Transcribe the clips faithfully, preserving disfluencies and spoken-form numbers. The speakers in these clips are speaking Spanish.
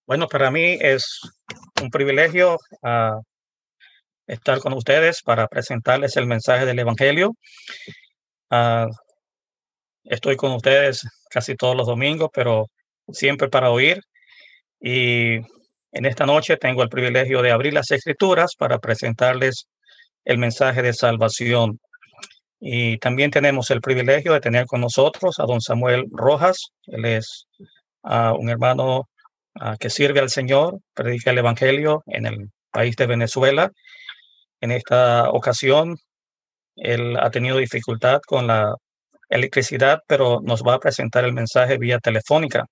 Bueno, para mí es un privilegio ah, estar con ustedes para presentarles el mensaje del Evangelio. Ah, Estoy con ustedes casi todos los domingos, pero siempre para oír. Y en esta noche tengo el privilegio de abrir las Escrituras para presentarles el mensaje de salvación. Y también tenemos el privilegio de tener con nosotros a don Samuel Rojas. Él es ah, un hermano ah, que sirve al Señor, predica el Evangelio en el país de Venezuela. En esta ocasión, él ha tenido dificultad con la electricidad, pero nos va a presentar el mensaje vía telefónica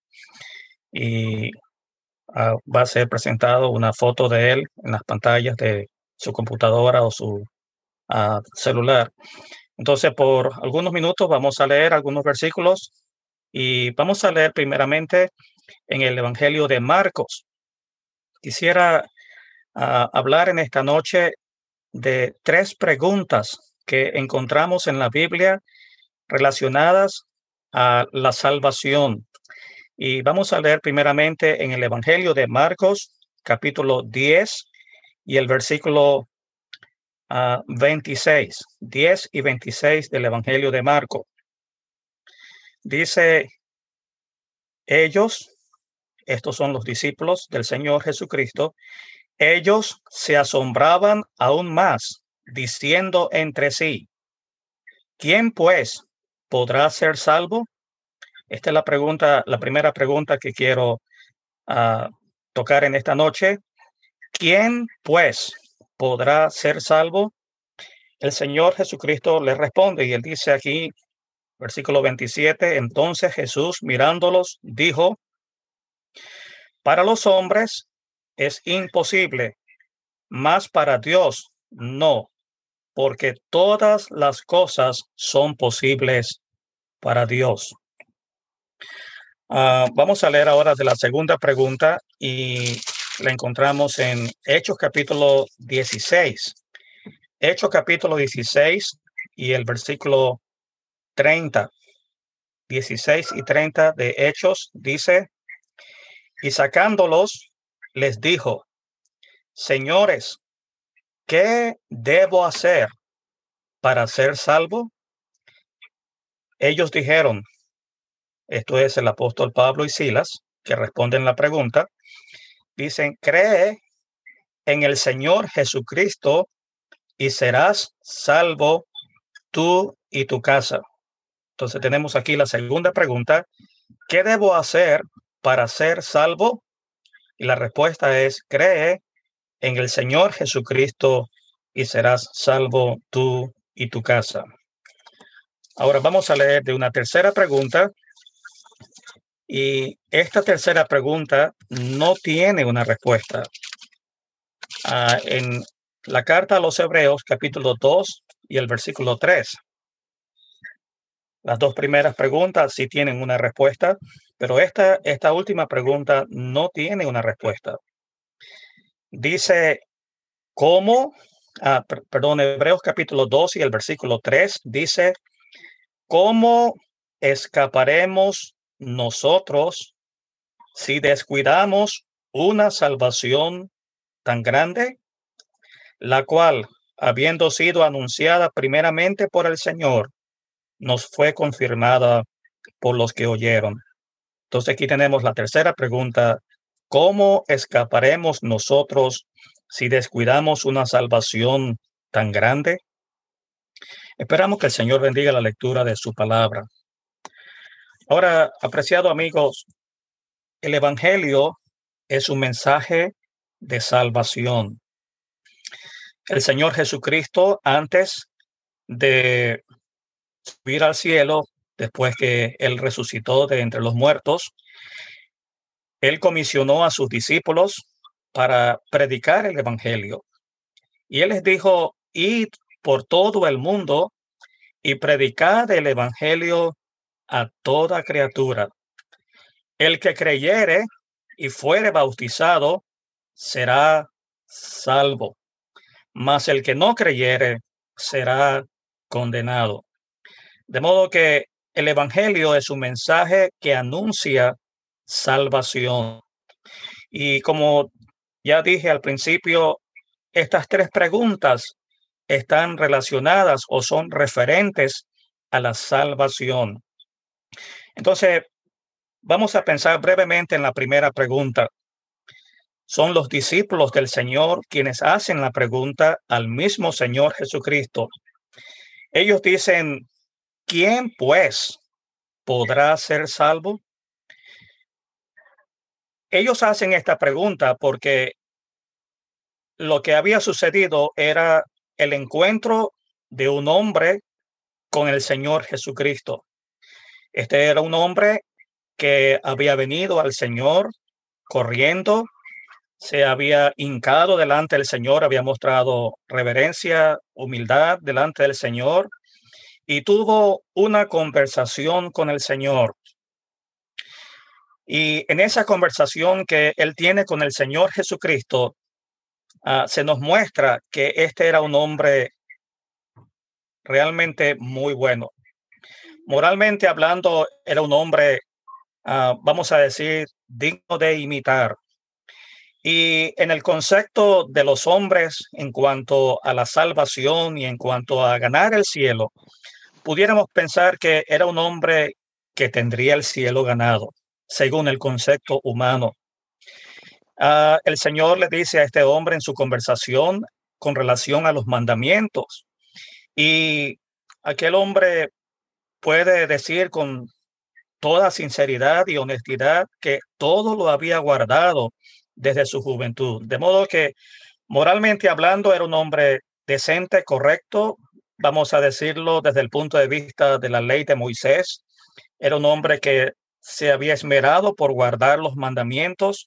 y ah, va a ser presentado una foto de él en las pantallas de su computadora o su ah, celular. Entonces, por algunos minutos vamos a leer algunos versículos y vamos a leer primeramente en el Evangelio de Marcos. Quisiera ah, hablar en esta noche de tres preguntas que encontramos en la Biblia relacionadas a la salvación. Y vamos a leer primeramente en el Evangelio de Marcos, capítulo diez y el versículo uh, veintiséis, diez y veintiséis del Evangelio de Marcos. Dice, ellos, estos son los discípulos del Señor Jesucristo, ellos se asombraban aún más, diciendo entre sí, ¿quién pues podrá ser salvo? Esta es la pregunta, la primera pregunta que quiero uh, tocar en esta noche. ¿Quién pues podrá ser salvo? El Señor Jesucristo le responde y él dice aquí, versículo veintisiete, entonces Jesús mirándolos dijo, para los hombres es imposible, mas para Dios no, porque todas las cosas son posibles para Dios. Uh, vamos a leer ahora de la segunda pregunta y la encontramos en Hechos capítulo dieciséis. Hechos capítulo dieciséis y el versículo treinta. dieciséis y treinta de Hechos dice, y sacándolos les dijo, señores, ¿qué debo hacer para ser salvo? Ellos dijeron, esto es el apóstol Pablo y Silas, que responden la pregunta, dicen, cree en el Señor Jesucristo y serás salvo tú y tu casa. Entonces tenemos aquí la segunda pregunta, ¿qué debo hacer para ser salvo? Y la respuesta es, cree en el Señor Jesucristo y serás salvo tú y tu casa. Ahora vamos a leer de una tercera pregunta. Y esta tercera pregunta no tiene una respuesta. Uh, en la carta a los Hebreos, capítulo dos y el versículo tres. Las dos primeras preguntas sí tienen una respuesta, pero esta, esta última pregunta no tiene una respuesta. Dice, ¿cómo? Ah, per, perdón, Hebreos capítulo dos y el versículo tres dice, ¿cómo escaparemos nosotros si descuidamos una salvación tan grande, la cual, habiendo sido anunciada primeramente por el Señor, nos fue confirmada por los que oyeron? Entonces aquí tenemos la tercera pregunta, ¿cómo escaparemos nosotros si descuidamos una salvación tan grande? Esperamos que el Señor bendiga la lectura de su palabra. Ahora, apreciados amigos, el Evangelio es un mensaje de salvación. El Señor Jesucristo, antes de subir al cielo, después que Él resucitó de entre los muertos, Él comisionó a sus discípulos para predicar el Evangelio. Y Él les dijo, id por todo el mundo y predicad el Evangelio a toda criatura. El que creyere y fuere bautizado será salvo, mas el que no creyere será condenado. De modo que el Evangelio es un mensaje que anuncia salvación. Y como ya dije al principio, estas tres preguntas están relacionadas o son referentes a la salvación. Entonces, vamos a pensar brevemente en la primera pregunta. Son los discípulos del Señor quienes hacen la pregunta al mismo Señor Jesucristo. Ellos dicen, ¿quién pues podrá ser salvo? Ellos hacen esta pregunta porque lo que había sucedido era el encuentro de un hombre con el Señor Jesucristo. Este era un hombre que había venido al Señor corriendo, se había hincado delante del Señor, había mostrado reverencia, humildad delante del Señor y tuvo una conversación con el Señor. Y en esa conversación que él tiene con el Señor Jesucristo, uh, se nos muestra que este era un hombre realmente muy bueno. Moralmente hablando, era un hombre, uh, vamos a decir, digno de imitar. Y en el concepto de los hombres en cuanto a la salvación y en cuanto a ganar el cielo, pudiéramos pensar que era un hombre que tendría el cielo ganado, según el concepto humano. Uh, el Señor le dice a este hombre en su conversación con relación a los mandamientos. Y aquel hombre puede decir con toda sinceridad y honestidad que todo lo había guardado desde su juventud. De modo que moralmente hablando era un hombre decente, correcto, vamos a decirlo desde el punto de vista de la ley de Moisés. Era un hombre que se había esmerado por guardar los mandamientos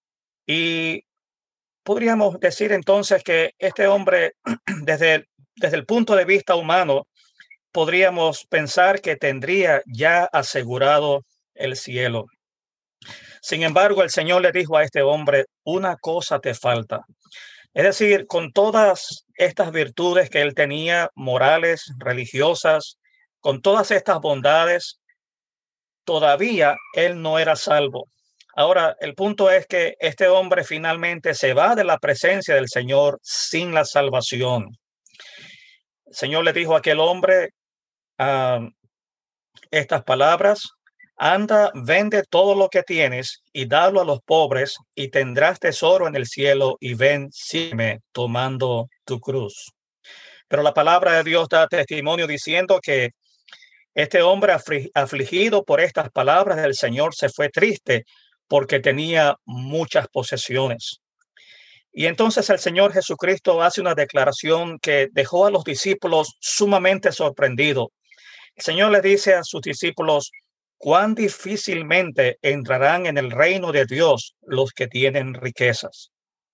y podríamos decir entonces que este hombre desde, desde el punto de vista humano podríamos pensar que tendría ya asegurado el cielo. Sin embargo, el Señor le dijo a este hombre, una cosa te falta. Es decir, con todas estas virtudes que él tenía, morales, religiosas, con todas estas bondades, todavía él no era salvo. Ahora, el punto es que este hombre finalmente se va de la presencia del Señor sin la salvación. El Señor le dijo a aquel hombre uh, estas palabras: anda, vende todo lo que tienes y dalo a los pobres y tendrás tesoro en el cielo y ven, sígueme tomando tu cruz. Pero la palabra de Dios da testimonio diciendo que este hombre afligido por estas palabras del Señor se fue triste porque tenía muchas posesiones. Y entonces el Señor Jesucristo hace una declaración que dejó a los discípulos sumamente sorprendidos. El Señor le dice a sus discípulos, cuán difícilmente entrarán en el reino de Dios los que tienen riquezas.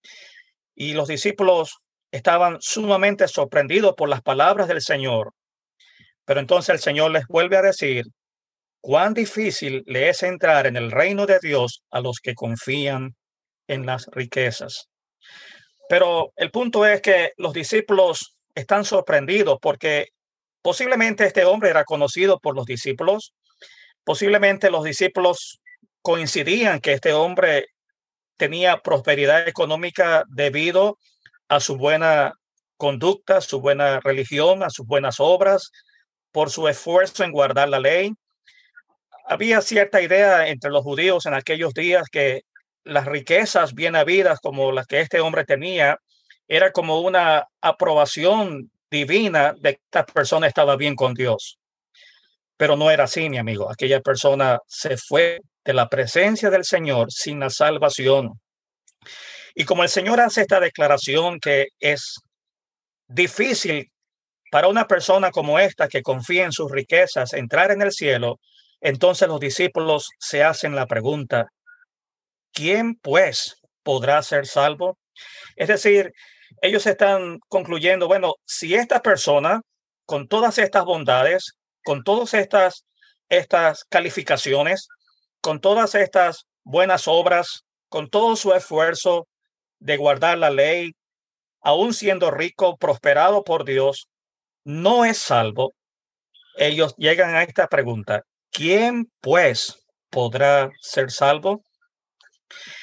Y los discípulos estaban sumamente sorprendidos por las palabras del Señor. Pero entonces el Señor les vuelve a decir, cuán difícil le es entrar en el reino de Dios a los que confían en las riquezas. Pero el punto es que los discípulos están sorprendidos porque posiblemente este hombre era conocido por los discípulos. Posiblemente los discípulos coincidían que este hombre tenía prosperidad económica debido a su buena conducta, su buena religión, a sus buenas obras, por su esfuerzo en guardar la ley. Había cierta idea entre los judíos en aquellos días que las riquezas bien habidas como las que este hombre tenía era como una aprobación divina de que esta persona estaba bien con Dios. Pero no era así, mi amigo. Aquella persona se fue de la presencia del Señor sin la salvación. Y como el Señor hace esta declaración que es difícil para una persona como esta que confía en sus riquezas entrar en el cielo, entonces los discípulos se hacen la pregunta, ¿quién pues podrá ser salvo? Es decir, ellos están concluyendo, bueno, si esta persona con todas estas bondades, con todas estas, estas calificaciones, con todas estas buenas obras, con todo su esfuerzo de guardar la ley, aún siendo rico, prosperado por Dios, no es salvo, ellos llegan a esta pregunta, ¿quién pues podrá ser salvo?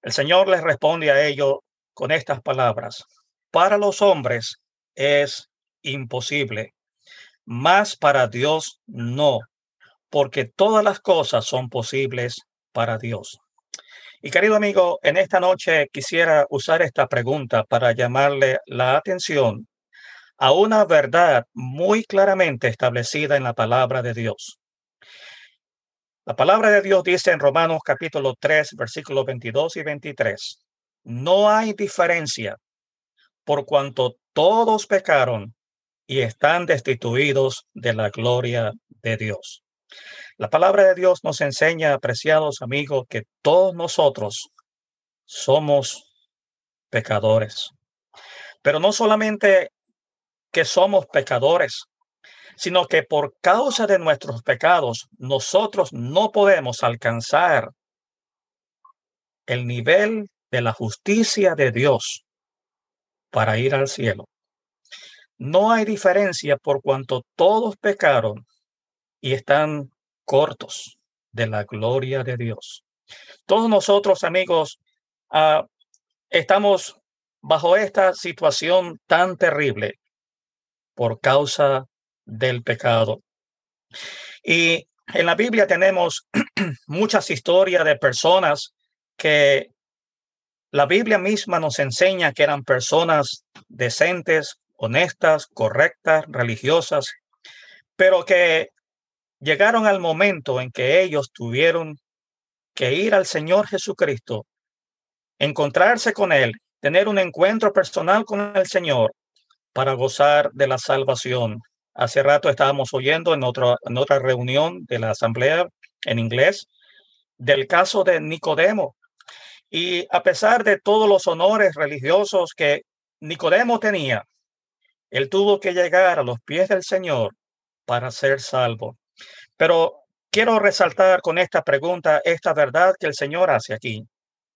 El Señor les responde a ellos con estas palabras: para los hombres es imposible, mas para Dios no, porque todas las cosas son posibles para Dios. Y querido amigo, en esta noche quisiera usar esta pregunta para llamarle la atención a una verdad muy claramente establecida en la palabra de Dios. La palabra de Dios dice en Romanos capítulo tres, versículos veintidós y veintitrés: no hay diferencia, por cuanto todos pecaron y están destituidos de la gloria de Dios. La palabra de Dios nos enseña, apreciados amigos, que todos nosotros somos pecadores. Pero no solamente que somos pecadores, sino que por causa de nuestros pecados, nosotros no podemos alcanzar el nivel de la justicia de Dios para ir al cielo. No hay diferencia, por cuanto todos pecaron y están cortos de la gloria de Dios. Todos nosotros, amigos, uh, estamos bajo esta situación tan terrible por causa del pecado. Y en la Biblia tenemos muchas historias de personas que la Biblia misma nos enseña que eran personas decentes, honestas, correctas, religiosas, pero que llegaron al momento en que ellos tuvieron que ir al Señor Jesucristo, encontrarse con Él, tener un encuentro personal con el Señor para gozar de la salvación. Hace rato estábamos oyendo en otra, en otra reunión de la asamblea en inglés del caso de Nicodemo. Y a pesar de todos los honores religiosos que Nicodemo tenía, él tuvo que llegar a los pies del Señor para ser salvo. Pero quiero resaltar con esta pregunta esta verdad que el Señor hace aquí.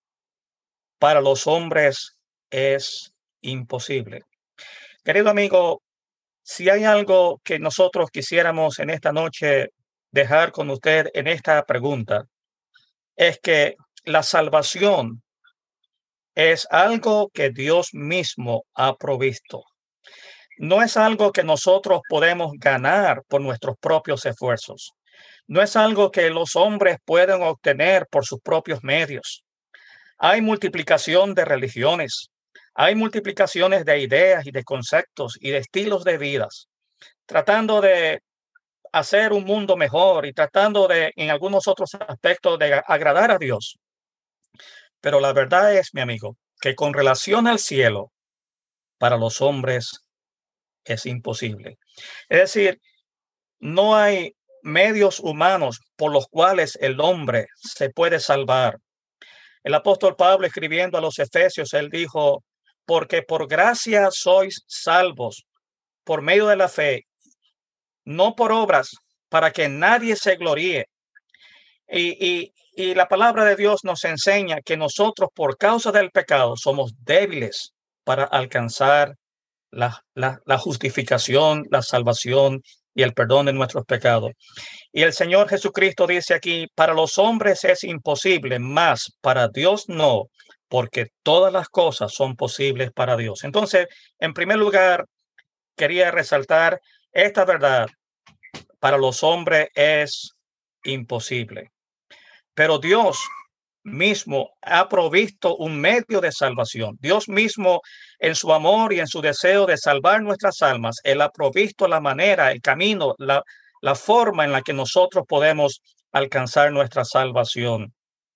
Para los hombres es imposible. Querido amigo, si hay algo que nosotros quisiéramos en esta noche dejar con usted en esta pregunta, es que la salvación es algo que Dios mismo ha provisto. No es algo que nosotros podemos ganar por nuestros propios esfuerzos. No es algo que los hombres pueden obtener por sus propios medios. Hay multiplicación de religiones. Hay multiplicaciones de ideas y de conceptos y de estilos de vidas, tratando de hacer un mundo mejor y tratando de, en algunos otros aspectos, de agradar a Dios. Pero la verdad es, mi amigo, que con relación al cielo, para los hombres es imposible. Es decir, no hay medios humanos por los cuales el hombre se puede salvar. El apóstol Pablo, escribiendo a los Efesios, él dijo: porque por gracia sois salvos por medio de la fe, no por obras, para que nadie se gloríe. Y, y, y la palabra de Dios nos enseña que nosotros, por causa del pecado, somos débiles para alcanzar la, la, la justificación, la salvación y el perdón de nuestros pecados. Y el Señor Jesucristo dice aquí: para los hombres es imposible, mas para Dios no, porque todas las cosas son posibles para Dios. Entonces, en primer lugar, quería resaltar esta verdad: para los hombres es imposible, pero Dios mismo ha provisto un medio de salvación. Dios mismo, en su amor y en su deseo de salvar nuestras almas, Él ha provisto la manera, el camino, la, la forma en la que nosotros podemos alcanzar nuestra salvación.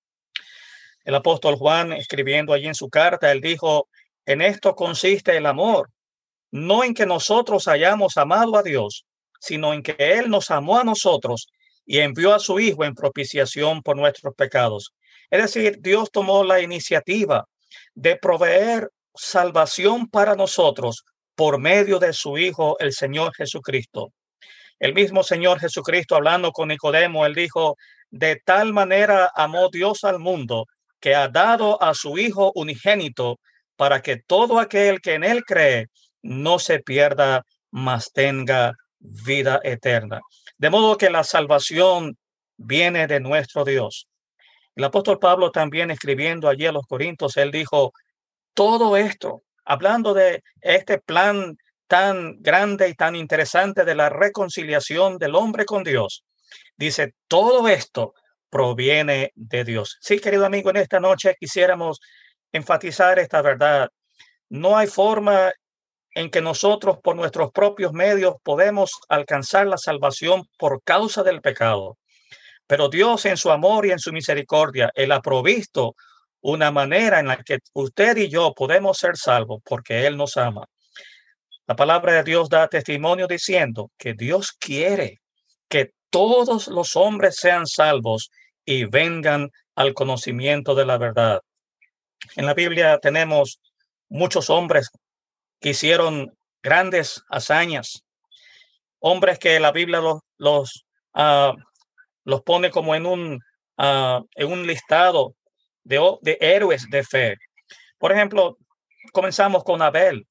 El apóstol Juan, escribiendo allí en su carta, él dijo: en esto consiste el amor, no en que nosotros hayamos amado a Dios, sino en que Él nos amó a nosotros y envió a su Hijo en propiciación por nuestros pecados. Es decir, Dios tomó la iniciativa de proveer salvación para nosotros por medio de su Hijo, el Señor Jesucristo. El mismo Señor Jesucristo, hablando con Nicodemo, él dijo: de tal manera amó Dios al mundo, que ha dado a su Hijo unigénito, para que todo aquel que en él cree no se pierda, mas tenga vida eterna. De modo que la salvación viene de nuestro Dios. El apóstol Pablo también escribiendo allí a los Corintios, él dijo, todo esto, hablando de este plan tan grande y tan interesante de la reconciliación del hombre con Dios, dice, todo esto proviene de Dios. Sí, querido amigo, en esta noche quisiéramos enfatizar esta verdad. No hay forma en que nosotros por nuestros propios medios podemos alcanzar la salvación por causa del pecado. Pero Dios en su amor y en su misericordia, Él ha provisto una manera en la que usted y yo podemos ser salvos porque Él nos ama. La palabra de Dios da testimonio diciendo que Dios quiere que todos los hombres sean salvos y vengan al conocimiento de la verdad. En la Biblia tenemos muchos hombres que hicieron grandes hazañas, hombres que la Biblia los, los, uh, los pone como en un, uh, en un listado de, de héroes de fe. Por ejemplo, comenzamos con Abel,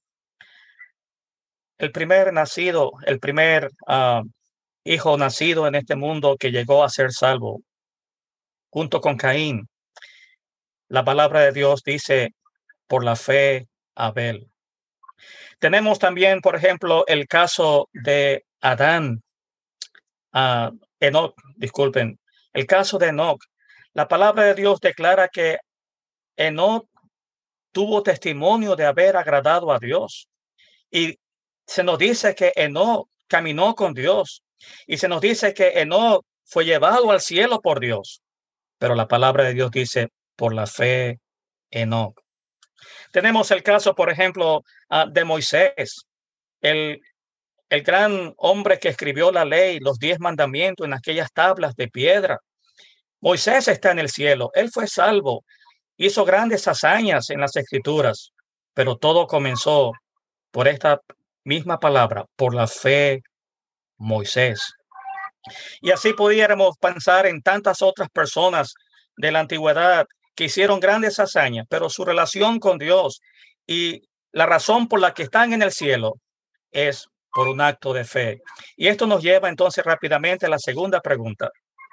el primer nacido, el primer uh, hijo nacido en este mundo que llegó a ser salvo, junto con Caín. La palabra de Dios dice, por la fe, Abel. Tenemos también, por ejemplo, el caso de Adán, uh, Enoc, disculpen, el caso de Enoc. La palabra de Dios declara que Enoc tuvo testimonio de haber agradado a Dios. Y se nos dice que Enoc caminó con Dios. Y se nos dice que Enoc fue llevado al cielo por Dios. Pero la palabra de Dios dice, por la fe, Enoc. Tenemos el caso, por ejemplo, uh, de Moisés, el, el gran hombre que escribió la ley, los diez mandamientos en aquellas tablas de piedra. Moisés está en el cielo, él fue salvo, hizo grandes hazañas en las escrituras, pero todo comenzó por esta misma palabra, por la fe, Moisés. Y así pudiéramos pensar en tantas otras personas de la antigüedad que hicieron grandes hazañas, pero su relación con Dios y la razón por la que están en el cielo es por un acto de fe. Y esto nos lleva entonces rápidamente a la segunda pregunta.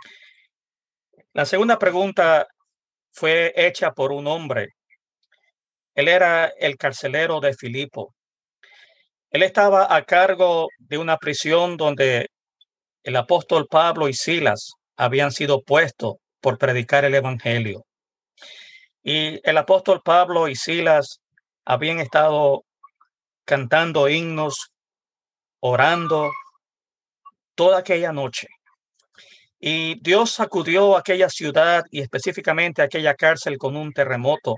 La segunda pregunta fue hecha por un hombre. Él era el carcelero de Filipo. Él estaba a cargo de una prisión donde el apóstol Pablo y Silas habían sido puestos por predicar el evangelio. Y el apóstol Pablo y Silas habían estado cantando himnos, orando toda aquella noche. Y Dios sacudió aquella ciudad y específicamente aquella cárcel con un terremoto.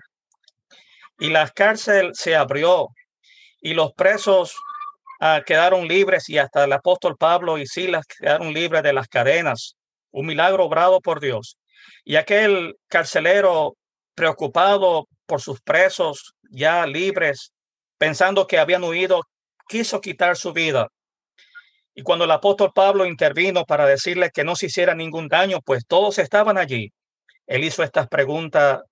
Y la cárcel se abrió y los presos uh, quedaron libres y hasta el apóstol Pablo y Silas quedaron libres de las cadenas. Un milagro obrado por Dios. Y aquel carcelero preocupado por sus presos ya libres, pensando que habían huido, quiso quitar su vida. Y cuando el apóstol Pablo intervino para decirle que no se hiciera ningún daño, pues todos estaban allí, él hizo estas preguntas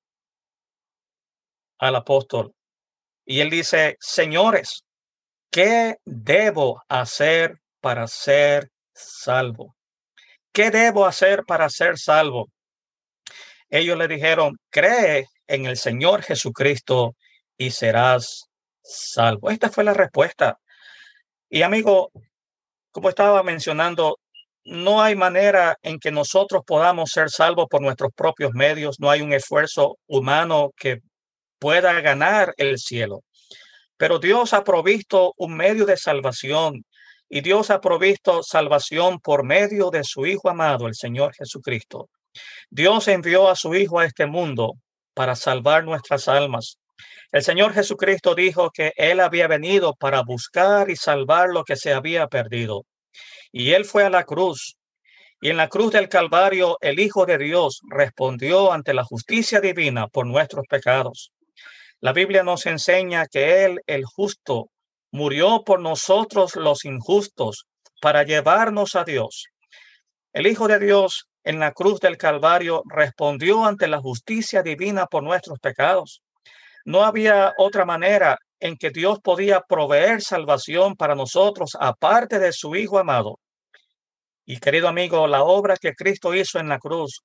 al apóstol. Y él dice, señores, ¿qué debo hacer para ser salvo? ¿Qué debo hacer para ser salvo? Ellos le dijeron, cree en el Señor Jesucristo y serás salvo. Esta fue la respuesta. Y amigo, como estaba mencionando, no hay manera en que nosotros podamos ser salvos por nuestros propios medios. No hay un esfuerzo humano que pueda ganar el cielo. Pero Dios ha provisto un medio de salvación y Dios ha provisto salvación por medio de su Hijo amado, el Señor Jesucristo. Dios envió a su Hijo a este mundo para salvar nuestras almas. El Señor Jesucristo dijo que Él había venido para buscar y salvar lo que se había perdido. Y Él fue a la cruz. Y en la cruz del Calvario, el Hijo de Dios respondió ante la justicia divina por nuestros pecados. La Biblia nos enseña que Él, el justo, murió por nosotros los injustos para llevarnos a Dios. El Hijo de Dios en la cruz del Calvario respondió ante la justicia divina por nuestros pecados. No había otra manera en que Dios podía proveer salvación para nosotros aparte de su Hijo amado. Y querido amigo, la obra que Cristo hizo en la cruz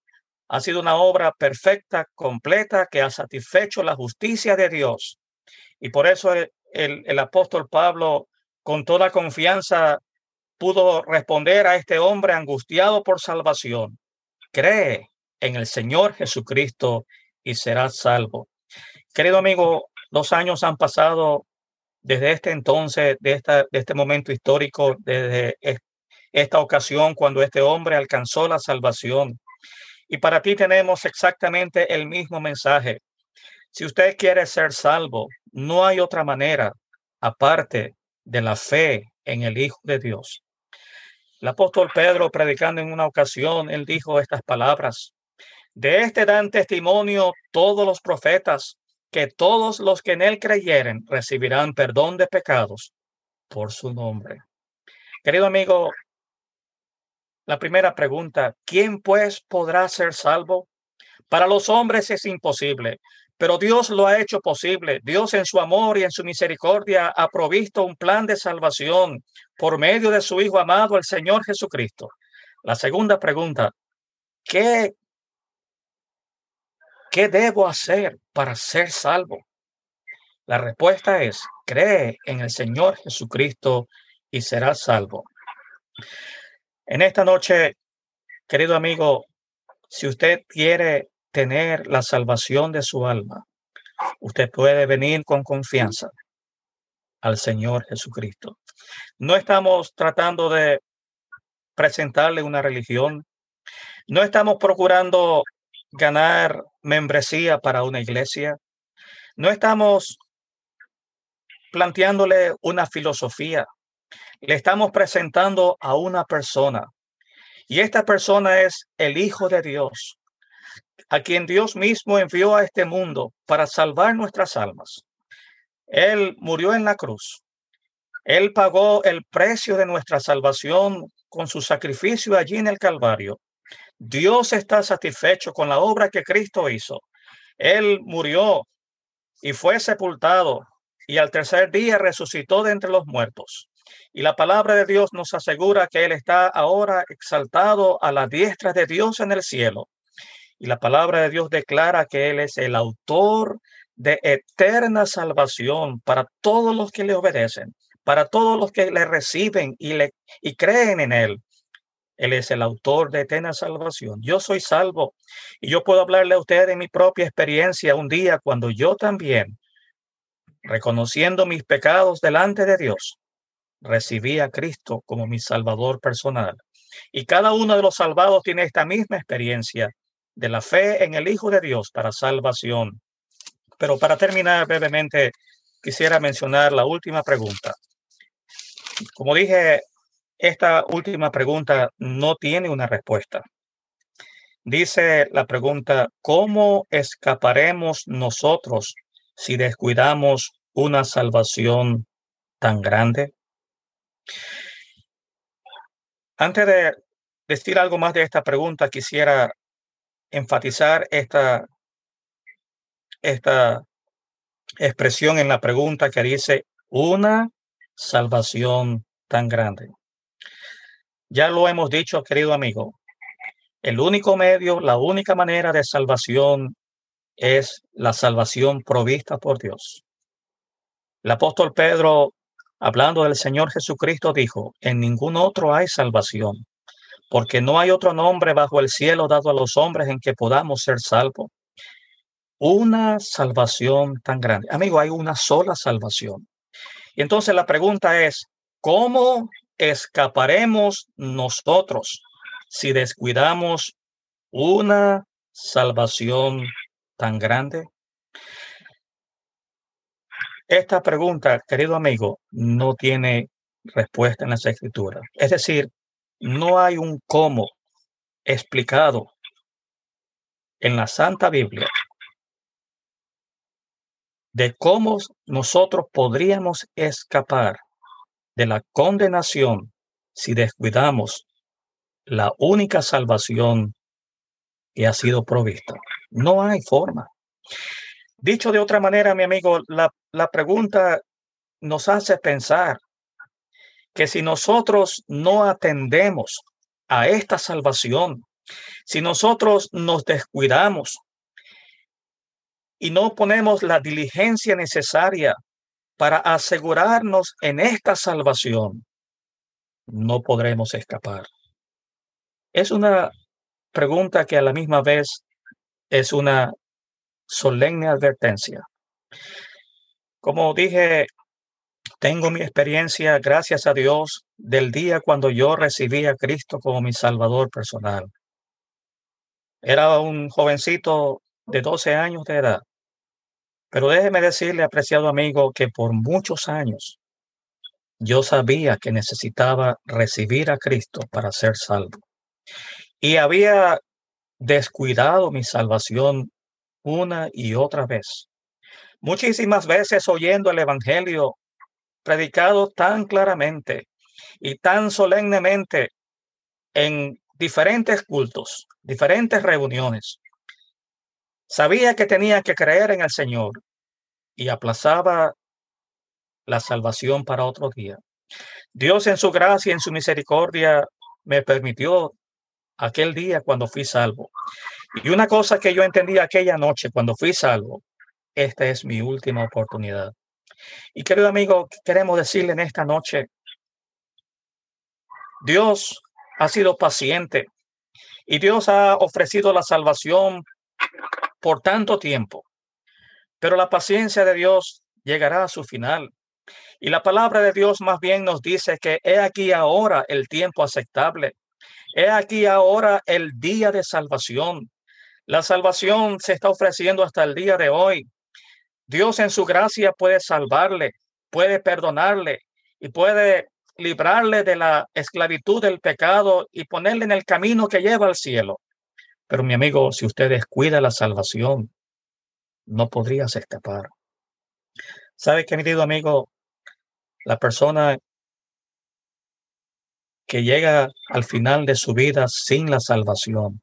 Ha sido una obra perfecta, completa, que ha satisfecho la justicia de Dios. Y por eso el, el, el apóstol Pablo, con toda confianza, pudo responder a este hombre angustiado por salvación: cree en el Señor Jesucristo y serás salvo. Querido amigo, dos años han pasado desde este entonces, de, esta, de este momento histórico, desde esta ocasión cuando este hombre alcanzó la salvación. Y para ti tenemos exactamente el mismo mensaje. Si usted quiere ser salvo, no hay otra manera aparte de la fe en el Hijo de Dios. El apóstol Pedro, predicando en una ocasión, él dijo estas palabras: de este dan testimonio todos los profetas, que todos los que en él creyeren recibirán perdón de pecados por su nombre. Querido amigo, la primera pregunta: ¿quién pues podrá ser salvo? Para los hombres es imposible, pero Dios lo ha hecho posible. Dios, en su amor y en su misericordia, ha provisto un plan de salvación por medio de su Hijo amado, el Señor Jesucristo. La segunda pregunta: ¿qué, qué debo hacer para ser salvo? La respuesta es: cree en el Señor Jesucristo y serás salvo. En esta noche, querido amigo, si usted quiere tener la salvación de su alma, usted puede venir con confianza al Señor Jesucristo. No estamos tratando de presentarle una religión. No estamos procurando ganar membresía para una iglesia. No estamos planteándole una filosofía. Le estamos presentando a una persona. Y esta persona es el Hijo de Dios, a quien Dios mismo envió a este mundo para salvar nuestras almas. Él murió en la cruz. Él pagó el precio de nuestra salvación con su sacrificio allí en el Calvario. Dios está satisfecho con la obra que Cristo hizo. Él murió y fue sepultado, y al tercer día resucitó de entre los muertos. Y la palabra de Dios nos asegura que Él está ahora exaltado a la diestra de Dios en el cielo. Y la palabra de Dios declara que Él es el autor de eterna salvación para todos los que le obedecen, para todos los que le reciben y, le, y creen en Él. Él es el autor de eterna salvación. Yo soy salvo y yo puedo hablarle a usted de mi propia experiencia un día cuando yo también, reconociendo mis pecados delante de Dios, recibí a Cristo como mi Salvador personal. Y cada uno de los salvados tiene esta misma experiencia de la fe en el Hijo de Dios para salvación. Pero para terminar brevemente, quisiera mencionar la última pregunta. Como dije, esta última pregunta no tiene una respuesta. Dice la pregunta: ¿cómo escaparemos nosotros si descuidamos una salvación tan grande? Antes de decir algo más de esta pregunta, quisiera enfatizar esta, esta expresión en la pregunta que dice: una salvación tan grande. Ya lo hemos dicho, querido amigo, el único medio, la única manera de salvación es la salvación provista por Dios. El apóstol Pedro, hablando del Señor Jesucristo, dijo: en ningún otro hay salvación, porque no hay otro nombre bajo el cielo dado a los hombres en que podamos ser salvos. Una salvación tan grande. Amigo, hay una sola salvación. Y entonces la pregunta es: ¿cómo escaparemos nosotros si descuidamos una salvación tan grande? Esta pregunta, querido amigo, no tiene respuesta en las Escrituras. Es decir, no hay un cómo explicado en la Santa Biblia de cómo nosotros podríamos escapar de la condenación si descuidamos la única salvación que ha sido provista. No hay forma. Dicho de otra manera, mi amigo, la, la pregunta nos hace pensar que si nosotros no atendemos a esta salvación, Si nosotros nos descuidamos y no ponemos la diligencia necesaria para asegurarnos en esta salvación, no podremos escapar. Es una pregunta que a la misma vez es una solemne advertencia. Como dije, tengo mi experiencia, gracias a Dios, del día cuando yo recibí a Cristo como mi Salvador personal. Era un jovencito de doce años de edad. Pero déjeme decirle, apreciado amigo, que por muchos años yo sabía que necesitaba recibir a Cristo para ser salvo. Y había descuidado mi salvación una y otra vez. Muchísimas veces oyendo el Evangelio predicado tan claramente y tan solemnemente en diferentes cultos, diferentes reuniones. Sabía que tenía que creer en el Señor y aplazaba la salvación para otro día. Dios en su gracia y en su misericordia me permitió aquel día cuando fui salvo. Y una cosa que yo entendí aquella noche cuando fui salvo, esta es mi última oportunidad. Y querido amigo, queremos decirle en esta noche, Dios ha sido paciente y Dios ha ofrecido la salvación por tanto tiempo, pero la paciencia de Dios llegará a su final. Y la palabra de Dios más bien nos dice que he aquí ahora el tiempo aceptable. He aquí ahora el día de salvación. La salvación se está ofreciendo hasta el día de hoy. Dios en su gracia puede salvarle, puede perdonarle y puede librarle de la esclavitud del pecado y ponerle en el camino que lleva al cielo. Pero mi amigo, si usted descuida la salvación, no podrías escapar. ¿Sabe qué, mi querido amigo? La persona que llega al final de su vida sin la salvación,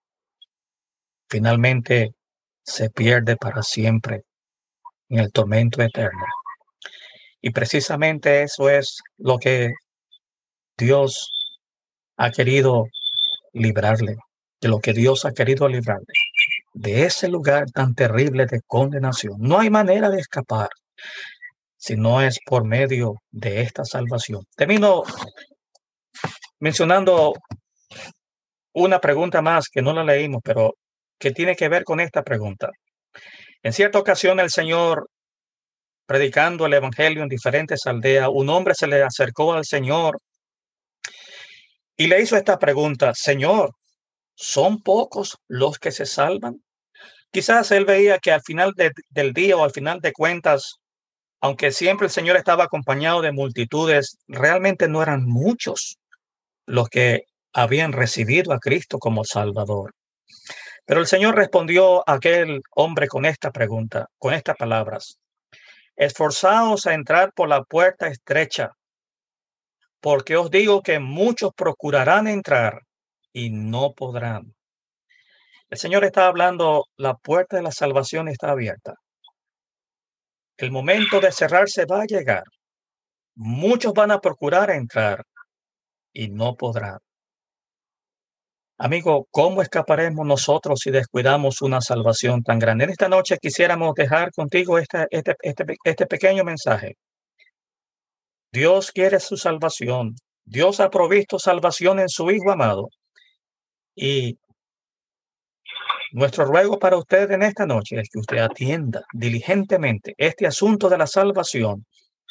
finalmente se pierde para siempre en el tormento eterno. Y precisamente eso es lo que Dios ha querido librarle, de lo que Dios ha querido librarle, de ese lugar tan terrible de condenación. No hay manera de escapar si no es por medio de esta salvación. Termino mencionando una pregunta más que no la leímos, pero que tiene que ver con esta pregunta. En cierta ocasión el Señor, predicando el Evangelio en diferentes aldeas, un hombre se le acercó al Señor y le hizo esta pregunta: Señor, ¿son pocos los que se salvan? Quizás él veía que al final de, del día o al final de cuentas, aunque siempre el Señor estaba acompañado de multitudes, realmente no eran muchos los que habían recibido a Cristo como Salvador. Pero el Señor respondió a aquel hombre con esta pregunta, con estas palabras: esforzaos a entrar por la puerta estrecha, porque os digo que muchos procurarán entrar y no podrán. El Señor está hablando, la puerta de la salvación está abierta. El momento de cerrarse va a llegar. Muchos van a procurar entrar y no podrán. Amigo, ¿cómo escaparemos nosotros si descuidamos una salvación tan grande? En esta noche quisiéramos dejar contigo este, este, este, este pequeño mensaje. Dios quiere su salvación. Dios ha provisto salvación en su Hijo amado. Y nuestro ruego para usted en esta noche es que usted atienda diligentemente este asunto de la salvación.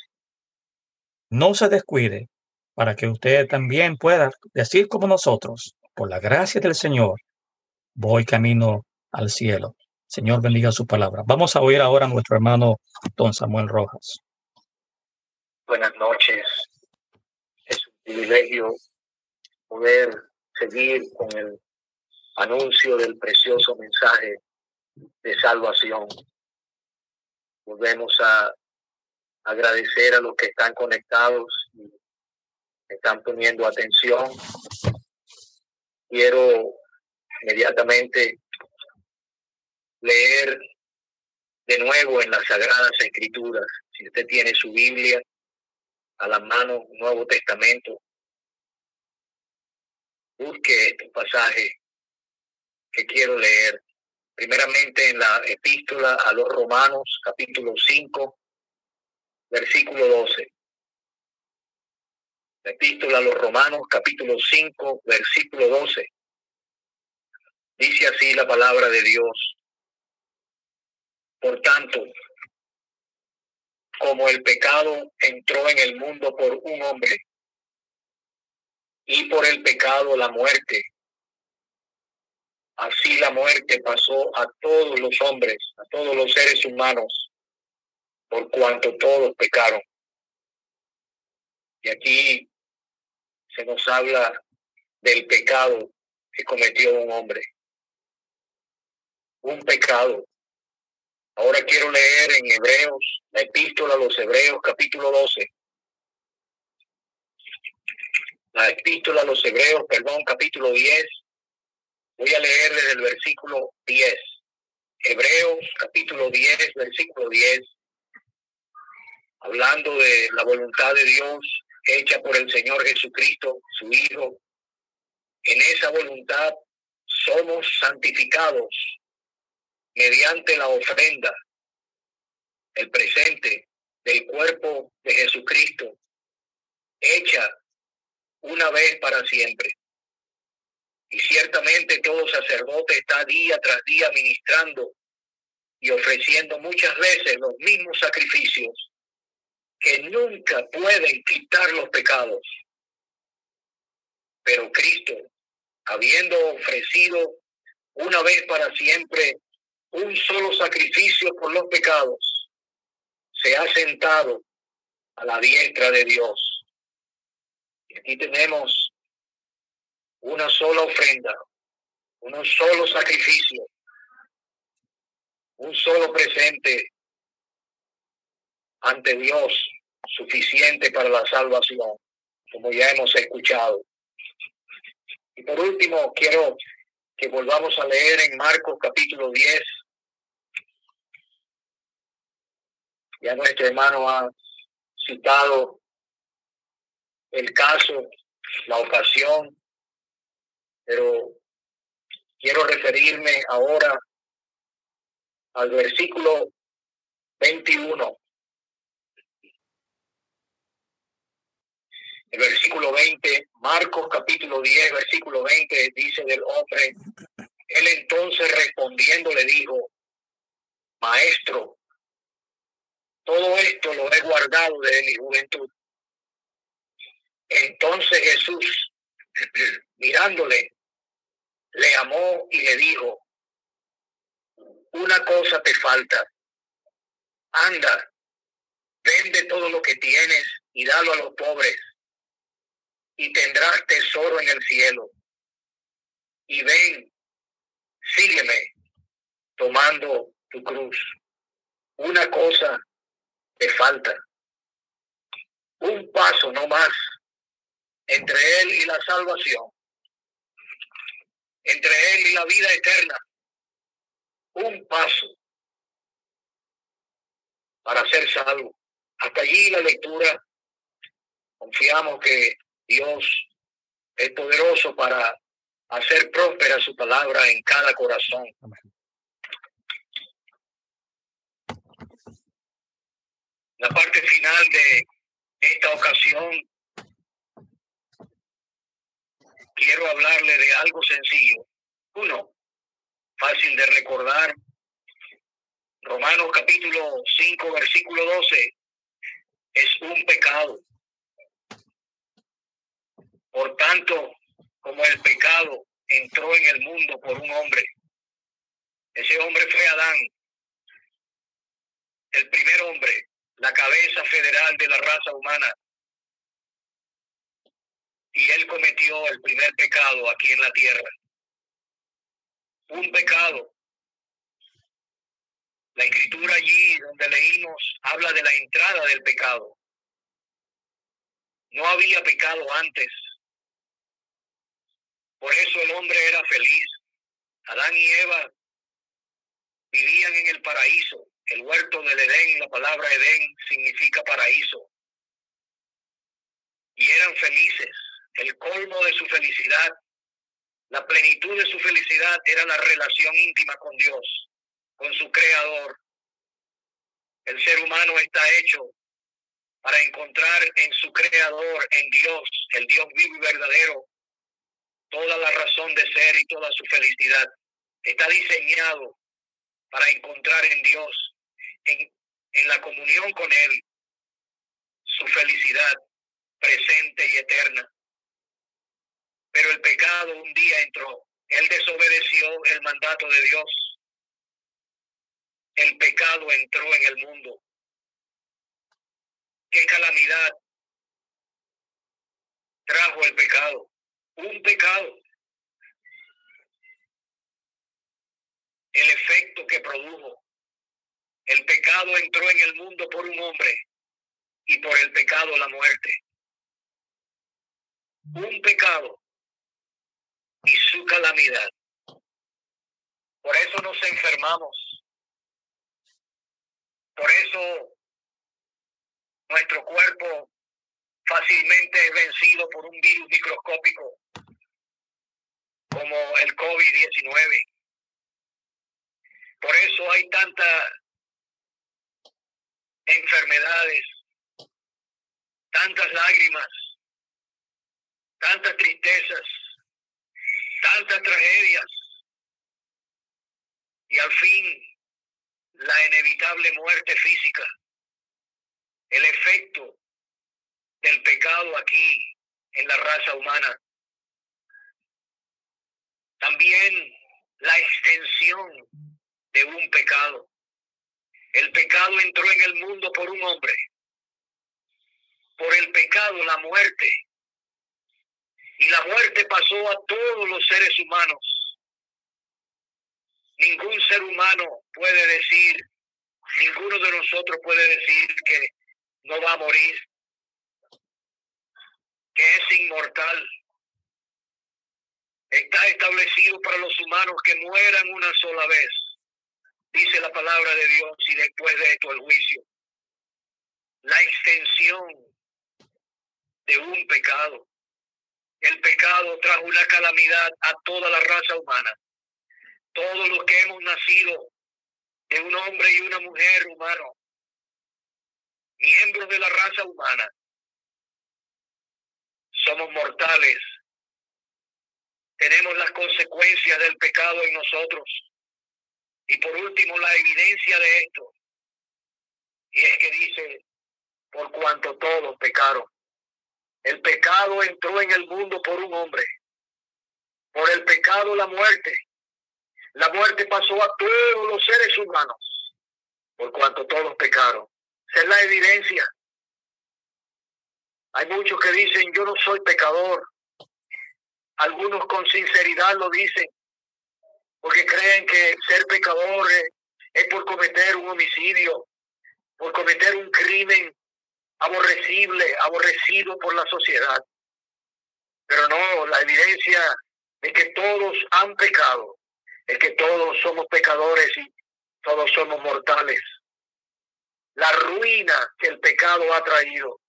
No se descuide para que usted también pueda decir como nosotros, por la gracia del Señor, voy camino al cielo. Señor, bendiga su palabra. Vamos a oír ahora a nuestro hermano don Samuel Rojas. Buenas noches. Es un privilegio poder seguir con el anuncio del precioso mensaje de salvación. Volvemos a agradecer a los que están conectados y están poniendo atención. Quiero inmediatamente leer de nuevo en las Sagradas Escrituras. Si usted tiene su Biblia a la mano, Nuevo Testamento, busque este pasaje que quiero leer. Primeramente en la epístola a los Romanos, capítulo cinco, versículo doce. La epístola a los Romanos, capítulo cinco, versículo doce. Dice así la palabra de Dios. Por tanto, como el pecado entró en el mundo por un hombre, y por el pecado la muerte, así la muerte pasó a todos los hombres, a todos los seres humanos, por cuanto todos pecaron. Y aquí se nos habla del pecado que cometió un hombre. Un pecado. Ahora quiero leer en Hebreos, la epístola a los Hebreos, capítulo doce. La epístola a los Hebreos, perdón, capítulo diez. Voy a leer desde el versículo diez. Hebreos, capítulo diez, versículo diez. Hablando de la voluntad de Dios hecha por el Señor Jesucristo, su Hijo. En esa voluntad somos santificados mediante la ofrenda, el presente del cuerpo de Jesucristo, hecha una vez para siempre. Y ciertamente todo sacerdote está día tras día ministrando y ofreciendo muchas veces los mismos sacrificios que nunca pueden quitar los pecados. Pero Cristo, habiendo ofrecido una vez para siempre un solo sacrificio por los pecados, se ha sentado a la diestra de Dios. Y aquí tenemos una sola ofrenda, un solo sacrificio, un solo presente ante Dios, suficiente para la salvación, como ya hemos escuchado. Y por último, quiero que volvamos a leer en Marcos capítulo diez. Ya nuestro hermano ha citado el caso, la ocasión, pero quiero referirme ahora al versículo veintiuno. El versículo veinte, Marcos capítulo diez, versículo veinte, dice del hombre. Él entonces respondiendo le dijo: Maestro, todo esto lo he guardado desde mi juventud. Entonces Jesús, mirándole, le amó y le dijo: Una cosa te falta. Anda, vende todo lo que tienes y dalo a los pobres, y tendrás tesoro en el cielo. Y ven, sígueme, tomando tu cruz. Una cosa te falta. Un paso no más entre él y la salvación, entre él y la vida eterna. Un paso para ser salvo. Hasta allí la lectura. Confiamos que Dios es poderoso para hacer próspera su palabra en cada corazón. Amén. La parte final de esta ocasión, quiero hablarle de algo sencillo. Uno, fácil de recordar. Romanos capítulo cinco, versículo doce. Es un pecado. Por tanto, como el pecado entró en el mundo por un hombre, ese hombre fue Adán, el primer hombre, la cabeza federal de la raza humana. Y él cometió el primer pecado aquí en la tierra. Un pecado. La escritura allí donde leímos habla de la entrada del pecado. No había pecado antes. Por eso el hombre era feliz. Adán y Eva vivían en el paraíso. El huerto del Edén, la palabra Edén significa paraíso. Y eran felices. El colmo de su felicidad La plenitud de su felicidad era la relación íntima con Dios, con su Creador. El ser humano está hecho para encontrar en su Creador, en Dios, el Dios vivo y verdadero, toda la razón de ser y toda su felicidad. Está diseñado para encontrar en Dios, en, en la comunión con Él, su felicidad presente y eterna. Pero el pecado un día entró. Él desobedeció el mandato de Dios. El pecado entró en el mundo. ¿Qué calamidad trajo el pecado? Un pecado. El efecto que produjo. El pecado entró en el mundo por un hombre y por el pecado la muerte. Un pecado y su calamidad. Por eso nos enfermamos. Por eso nuestro cuerpo fácilmente es vencido por un virus microscópico como el COVID diecinueve. Por eso hay tantas enfermedades, tantas lágrimas, tantas tristezas, tantas tragedias y al fin la inevitable muerte física, el efecto del pecado aquí en la raza humana. También la extensión de un pecado. El pecado entró en el mundo por un hombre. Por el pecado la muerte. Y la muerte pasó a todos los seres humanos. Ningún ser humano puede decir, ninguno de nosotros puede decir que no va a morir, que es inmortal. Está establecido para los humanos que mueran una sola vez, dice la palabra de Dios, y después de esto el juicio. La extensión de un pecado. El pecado trajo una calamidad a toda la raza humana. Todos los que hemos nacido de un hombre y una mujer humano, miembros de la raza humana, somos mortales. Tenemos las consecuencias del pecado en nosotros. Y por último, la evidencia de esto. Y es que dice, por cuanto todos pecaron. El pecado entró en el mundo por un hombre. Por el pecado la muerte. La muerte pasó a todos los seres humanos. Por cuanto todos pecaron. Esa es la evidencia. Hay muchos que dicen, yo no soy pecador. Algunos con sinceridad lo dicen. Porque creen que ser pecador es, es por cometer un homicidio. Por cometer un crimen aborrecible, aborrecido por la sociedad. Pero no, la evidencia de que todos han pecado es que todos somos pecadores y todos somos mortales. La ruina que el pecado ha traído.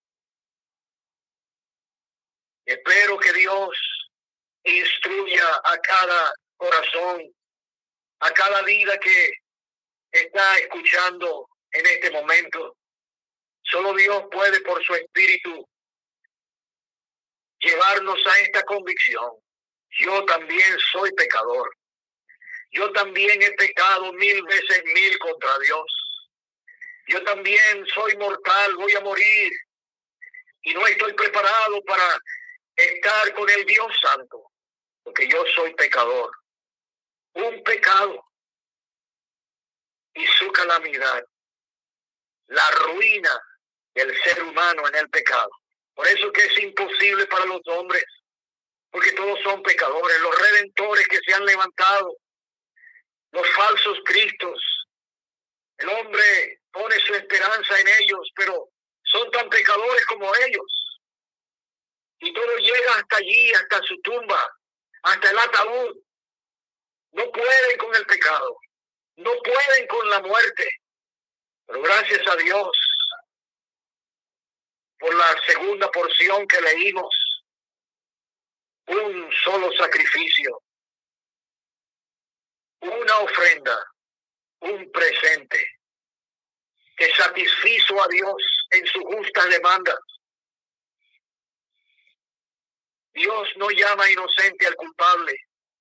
Espero que Dios instruya a cada corazón, a cada vida que está escuchando en este momento. Solo Dios puede por su espíritu llevarnos a esta convicción. Yo también soy pecador. Yo también he pecado mil veces mil contra Dios. Yo también soy mortal, voy a morir. Y no estoy preparado para estar con el Dios Santo, porque yo soy pecador. Un pecado y su calamidad. La ruina del ser humano en el pecado. Por eso que es imposible para los hombres, porque todos son pecadores, los redentores que se han levantado, los falsos cristos. El hombre pone su esperanza en ellos, pero son tan pecadores como ellos. Y todo llega hasta allí, hasta su tumba, hasta el ataúd. No pueden con el pecado, no pueden con la muerte. Pero gracias a Dios por la segunda porción que leímos, un solo sacrificio una ofrenda, un presente que satisfizo a Dios en sus justas demandas. Dios no llama inocente al culpable.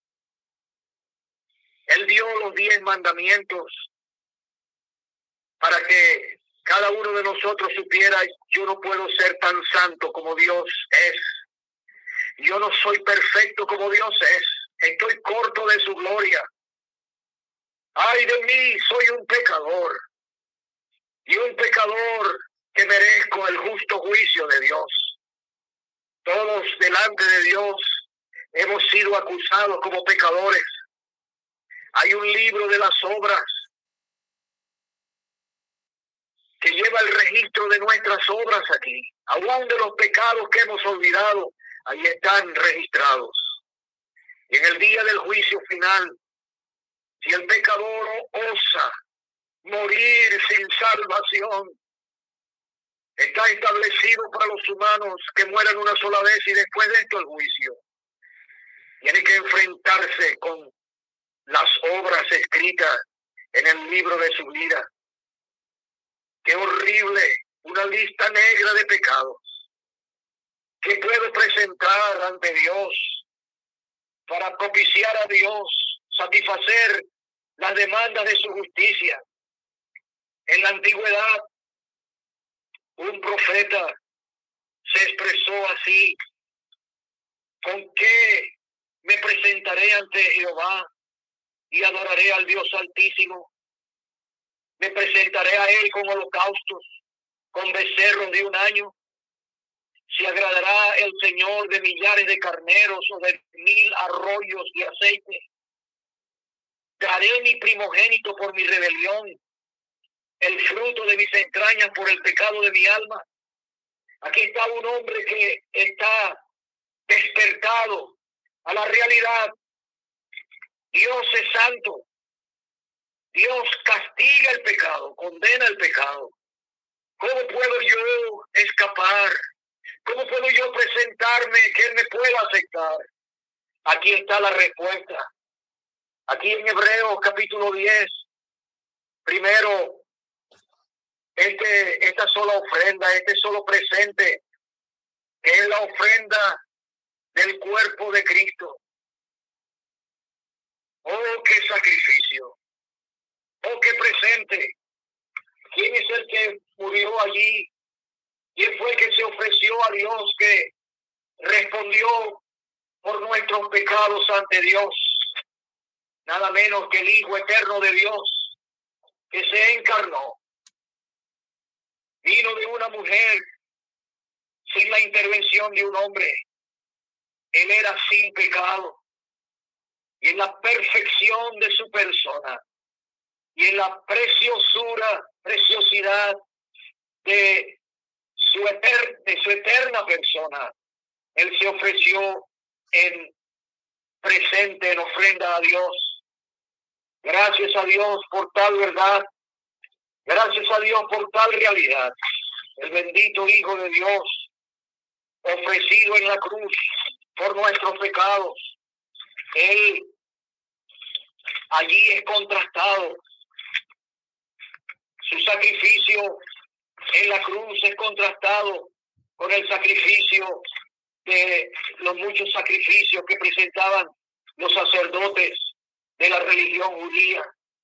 Él dio los diez mandamientos para que cada uno de nosotros supiera: yo no puedo ser tan santo como Dios es. Yo no soy perfecto como Dios es. Estoy corto de su gloria. Ay de mí, soy un pecador. Y un pecador que merezco el justo juicio de Dios. Todos delante de Dios hemos sido acusados como pecadores. Hay un libro de las obras que lleva el registro de nuestras obras aquí. Aún de los pecados que hemos olvidado, ahí están registrados. Y en el día del juicio final, si el pecador osa morir sin salvación, está establecido para los humanos que mueran una sola vez y después de esto el juicio. Tiene que enfrentarse con las obras escritas en el libro de su vida. Qué horrible, una lista negra de pecados que puedo presentar ante Dios para propiciar a Dios, satisfacer las demandas de su justicia. En la antigüedad, un profeta se expresó así: ¿con qué me presentaré ante Jehová y adoraré al Dios Altísimo? Me presentaré a Él con holocaustos, con becerros de un año. ¿Se agradará el Señor de millares de carneros o de mil arroyos de aceite? Daré mi primogénito por mi rebelión, el fruto de mis entrañas por el pecado de mi alma. Aquí está un hombre que está despertado a la realidad. Dios es santo. Dios castiga el pecado, condena el pecado. ¿Cómo puedo yo escapar? ¿Cómo puedo yo presentarme que Él me pueda aceptar? Aquí está la respuesta. Aquí en Hebreos capítulo diez, primero, este, esta sola ofrenda, este solo presente, que es la ofrenda del cuerpo de Cristo. Oh, qué sacrificio. Oh, qué presente. ¿Quién es el que murió allí? ¿Quién fue el que se ofreció a Dios, que respondió por nuestros pecados ante Dios? Nada menos que el Hijo eterno de Dios, que se encarnó. Vino de una mujer sin la intervención de un hombre. Él era sin pecado. Y en la perfección de su persona, y en la preciosura, preciosidad de su, eter, de su eterna persona, Él se ofreció en presente, en ofrenda a Dios. Gracias a Dios por tal verdad. Gracias a Dios por tal realidad. El bendito Hijo de Dios, ofrecido en la cruz por nuestros pecados. Él allí es contrastado. Su sacrificio en la cruz es contrastado con el sacrificio de los muchos sacrificios que presentaban los sacerdotes de la religión judía.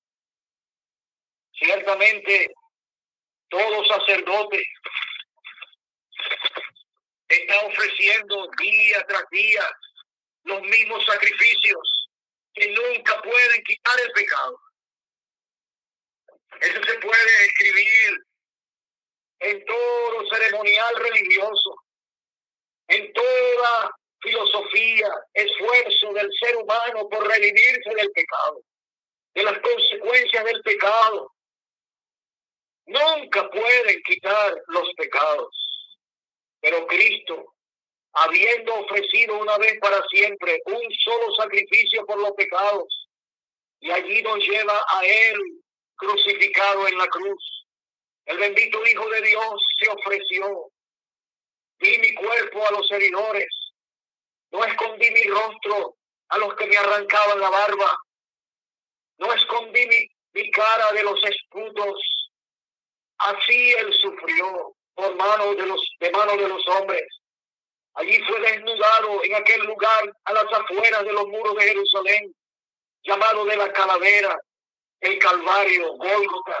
Ciertamente, todo sacerdote está ofreciendo día tras día los mismos sacrificios que nunca pueden quitar el pecado. Eso se puede escribir en todo ceremonial religioso, en toda filosofía, esfuerzo del ser humano por redimirse del pecado, de las consecuencias del pecado. Nunca pueden quitar los pecados. Pero Cristo, habiendo ofrecido una vez para siempre un solo sacrificio por los pecados, y allí nos lleva a Él crucificado en la cruz. El bendito Hijo de Dios se ofreció. Di mi cuerpo a los heridores. No escondí mi rostro a los que me arrancaban la barba. No escondí mi, mi cara de los esputos. Así él sufrió por mano de los, de mano de los hombres. Allí fue desnudado en aquel lugar a las afueras de los muros de Jerusalén, llamado de la calavera, el Calvario, Gólgota.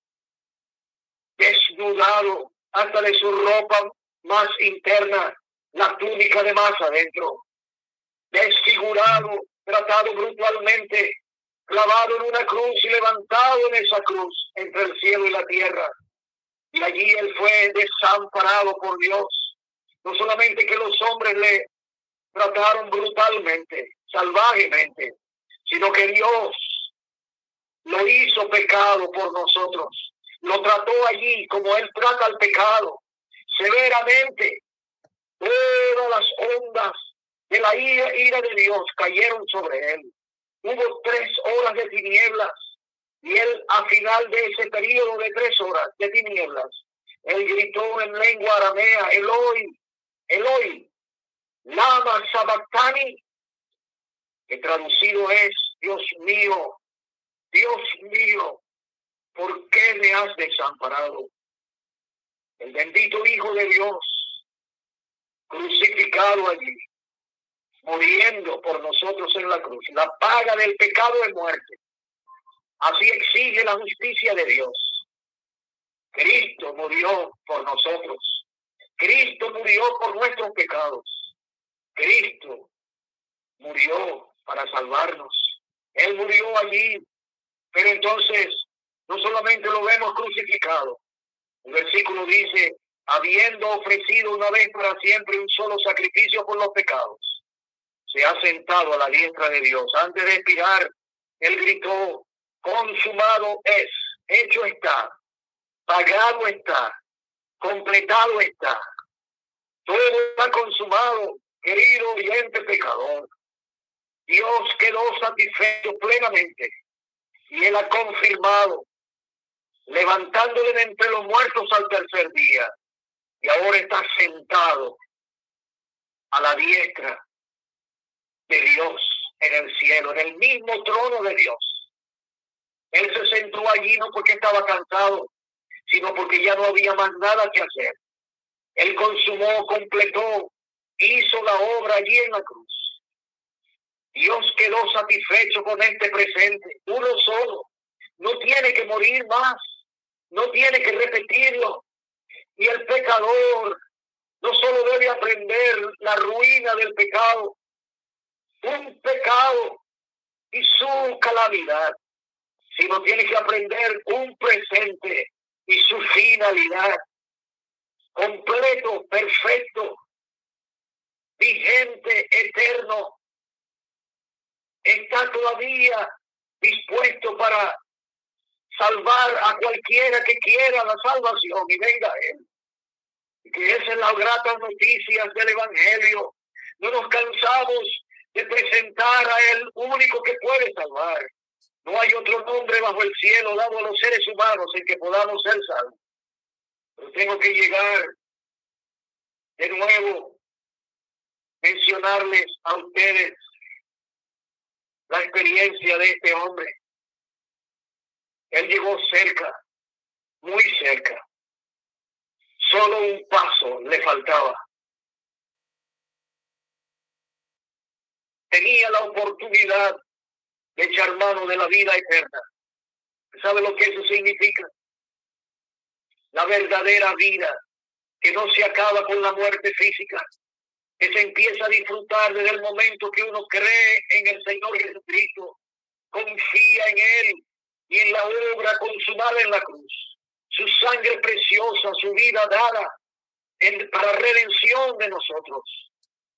Desnudado hasta de su ropa más interna, la túnica de más adentro. Desfigurado, tratado brutalmente, clavado en una cruz y levantado en esa cruz entre el cielo y la tierra. Y allí él fue desamparado por Dios. No solamente que los hombres le trataron brutalmente, salvajemente, sino que Dios lo hizo pecado por nosotros. Lo trató allí como él trata al pecado, severamente. Todas las ondas de la ira, ira de Dios cayeron sobre él. Hubo tres horas de tinieblas y él, a final de ese periodo de tres horas de tinieblas, él gritó en lengua aramea: Eloi, Eloi, lama sabactani, que traducido es: Dios mío, Dios mío, ¿por qué me has desamparado? El bendito Hijo de Dios, crucificado allí, muriendo por nosotros en la cruz. La paga del pecado es muerte. Así exige la justicia de Dios. Cristo murió por nosotros. Cristo murió por nuestros pecados. Cristo murió para salvarnos. Él murió allí, pero entonces no solamente lo vemos crucificado. El versículo dice: habiendo ofrecido una vez para siempre un solo sacrificio por los pecados, se ha sentado a la diestra de Dios. Antes de expirar, él gritó: consumado es, hecho está, pagado está, completado está. Todo está consumado, querido oyente pecador. Dios quedó satisfecho plenamente y él ha confirmado, levantándole de entre los muertos al tercer día, y ahora está sentado a la diestra de Dios en el cielo, en el mismo trono de Dios. Él se sentó allí no porque estaba cansado, sino porque ya no había más nada que hacer. Él consumó, completó, hizo la obra allí en la cruz. Dios quedó satisfecho con este presente, uno solo. No tiene que morir más, no tiene que repetirlo. Y el pecador no solo debe aprender la ruina del pecado, un pecado y su calamidad, sino tiene que aprender un presente y su finalidad, completo, perfecto, vigente, eterno. Está todavía dispuesto para salvar a cualquiera que quiera la salvación y venga a él. Y que esa es la grata noticias del Evangelio. No nos cansamos de presentar a él único que puede salvar. No hay otro nombre bajo el cielo dado a los seres humanos en que podamos ser salvos. Pero tengo que llegar de nuevo, mencionarles a ustedes la experiencia de este hombre. Él llegó cerca, muy cerca. Solo un paso le faltaba. Tenía la oportunidad de echar mano de la vida eterna. ¿Sabe lo que eso significa? La verdadera vida que no se acaba con la muerte física, que se empieza a disfrutar desde el momento que uno cree en el Señor Jesucristo, confía en Él y en la obra consumada en la cruz. Su sangre preciosa, su vida dada en, para redención de nosotros.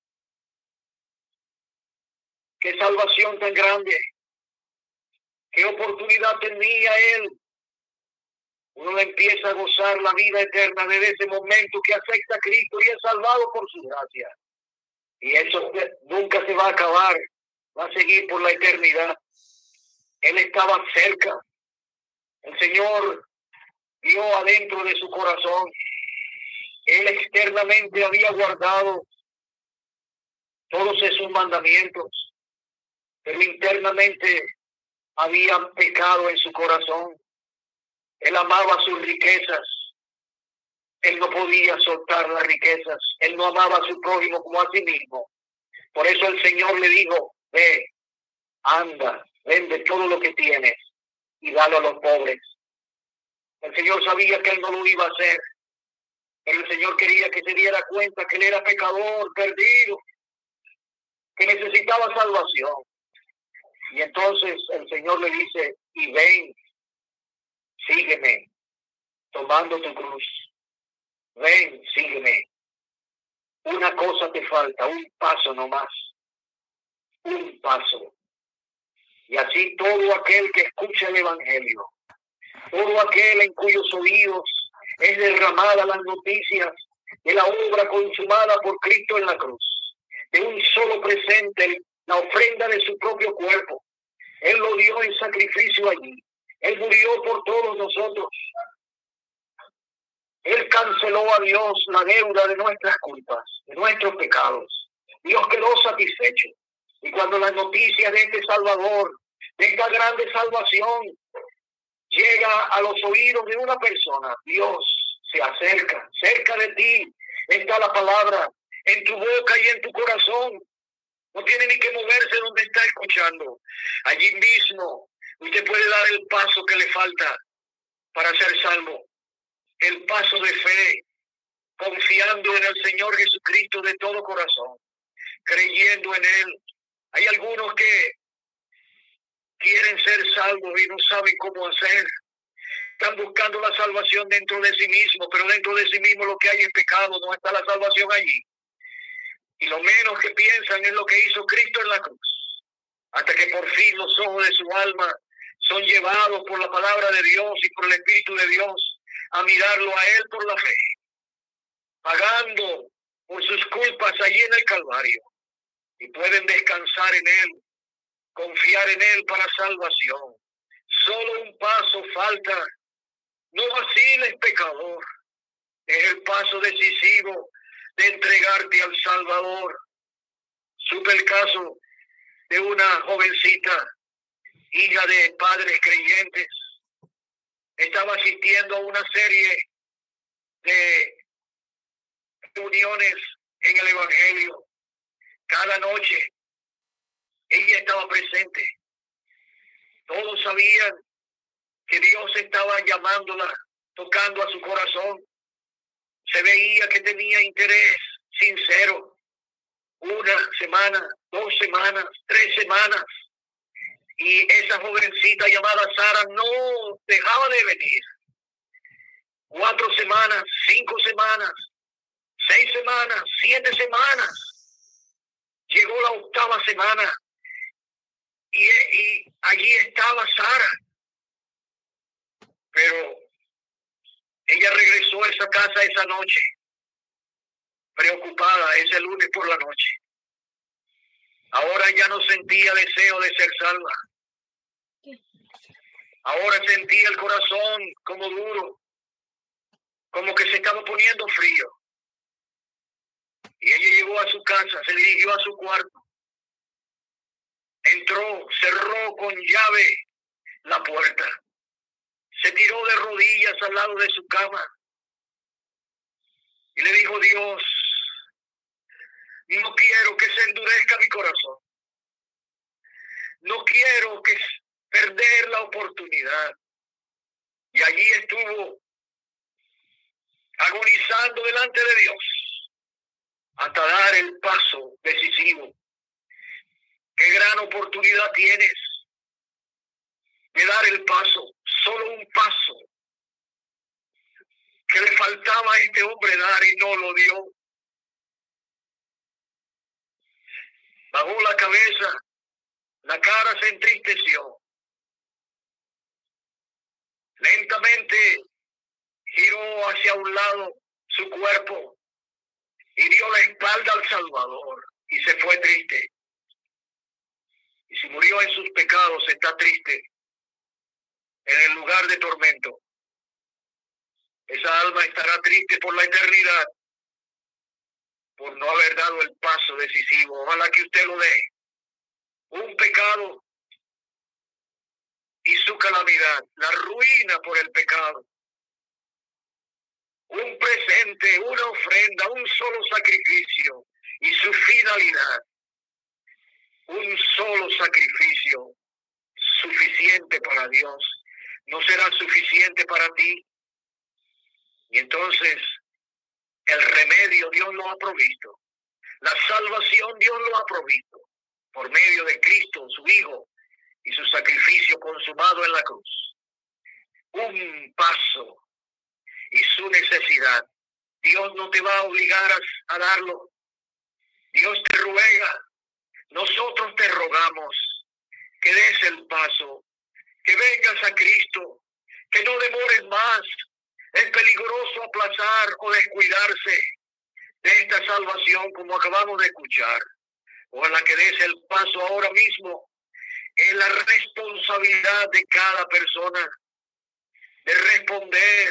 Qué salvación tan grande. Qué oportunidad tenía Él. Uno empieza a gozar la vida eterna desde ese momento que acepta a Cristo y es salvado por su gracia. Y eso nunca se va a acabar, va a seguir por la eternidad. Él estaba cerca. El Señor vio adentro de su corazón. Él externamente había guardado todos esos mandamientos, pero internamente había pecado en su corazón. Él amaba sus riquezas. Él no podía soltar las riquezas. Él no amaba a su prójimo como a sí mismo. Por eso el Señor le dijo, ve, anda, vende todo lo que tienes y dalo a los pobres. El Señor sabía que él no lo iba a hacer. Pero el Señor quería que se diera cuenta que él era pecador, perdido, que necesitaba salvación. Y entonces el Señor le dice, y ven, sígueme, tomando tu cruz. Ven, sígueme. Una cosa te falta, un paso nomás. Un paso. Y así todo aquel que escucha el Evangelio, todo aquel en cuyos oídos es derramada las noticias de la obra consumada por Cristo en la cruz, de un solo presente, la ofrenda de su propio cuerpo. Él lo dio en sacrificio allí. Él murió por todos nosotros. Él canceló a Dios la deuda de nuestras culpas, de nuestros pecados. Dios quedó satisfecho. Y cuando la noticia de este Salvador, de esta grande salvación, llega a los oídos de una persona, Dios se acerca. Cerca de ti está la palabra, en tu boca y en tu corazón. No tiene ni que moverse donde está escuchando. Allí mismo usted puede dar el paso que le falta para ser salvo. El paso de fe, confiando en el Señor Jesucristo de todo corazón, creyendo en Él. Hay algunos que quieren ser salvos y no saben cómo hacer. Están buscando la salvación dentro de sí mismos, pero dentro de sí mismo lo que hay es pecado, no está la salvación allí. Y lo menos que piensan es lo que hizo Cristo en la cruz. Hasta que por fin los ojos de su alma son llevados por la palabra de Dios y por el Espíritu de Dios a mirarlo a Él por la fe, pagando por sus culpas allí en el Calvario. Y pueden descansar en Él, confiar en Él para salvación. Solo un paso falta. No vaciles, pecador. Es el paso decisivo de entregarte al Salvador. Supe el caso de una jovencita, hija de padres creyentes. Estaba asistiendo a una serie de reuniones en el Evangelio. Cada noche ella estaba presente. Todos sabían que Dios estaba llamándola, tocando a su corazón. Se veía que tenía interés sincero. Una semana, dos semanas, tres semanas. Y esa jovencita llamada Sara no dejaba de venir. Cuatro semanas, cinco semanas, seis semanas, siete semanas. Llegó la octava semana y, y allí estaba Sara. Pero ella regresó a esa casa esa noche, preocupada, ese lunes por la noche. Ahora ya no sentía deseo de ser salva. Ahora sentía el corazón como duro, como que se estaba poniendo frío. Y ella llegó a su casa, se dirigió a su cuarto. Entró, cerró con llave la puerta. Se tiró de rodillas al lado de su cama. Y le dijo, Dios, no quiero que se endurezca mi corazón. No quiero que perder la oportunidad. Y allí estuvo agonizando delante de Dios hasta dar el paso decisivo. Qué gran oportunidad tienes de dar el paso, solo un paso que le faltaba a este hombre dar y no lo dio. Bajó la cabeza, la cara se entristeció. Lentamente giró hacia un lado su cuerpo y dio la espalda al Salvador y se fue triste. Y si murió en sus pecados, está triste en el lugar de tormento. Esa alma estará triste por la eternidad por no haber dado el paso decisivo. Ojalá que usted lo dé. Un pecado y su calamidad, la ruina por el pecado. Un presente, una ofrenda, un solo sacrificio y su finalidad. Un solo sacrificio suficiente para Dios. No será suficiente para ti. Y entonces el remedio Dios lo ha provisto. La salvación Dios lo ha provisto por medio de Cristo, su Hijo, y su sacrificio consumado en la cruz. Un paso y su necesidad. Dios no te va a obligar a, a darlo. Dios te ruega. Nosotros te rogamos que des el paso, que vengas a Cristo, que no demores más. Es peligroso aplazar o descuidarse de esta salvación como acabamos de escuchar. Ojalá que des el paso ahora mismo. Es la responsabilidad de cada persona de responder.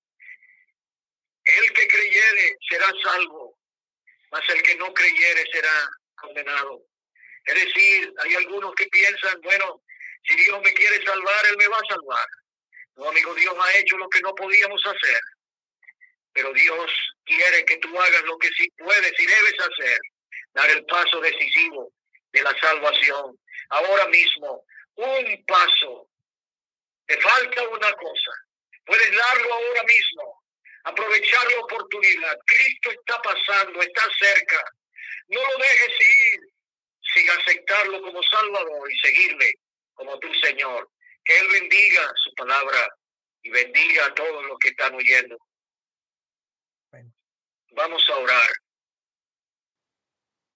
El que creyere será salvo, mas el que no creyere será condenado. Es decir, hay algunos que piensan, bueno, si Dios me quiere salvar, Él me va a salvar. No, amigo, Dios ha hecho lo que no podíamos hacer. Pero Dios quiere que tú hagas lo que sí puedes y debes hacer. Dar el paso decisivo de la salvación. Ahora mismo, un paso. Te falta una cosa. Puedes darlo ahora mismo. Aprovechar la oportunidad. Cristo está pasando, está cerca. No lo dejes ir sin aceptarlo como Salvador y seguirle como tu Señor. Que Él bendiga su palabra y bendiga a todos los que están oyendo. Vamos a orar.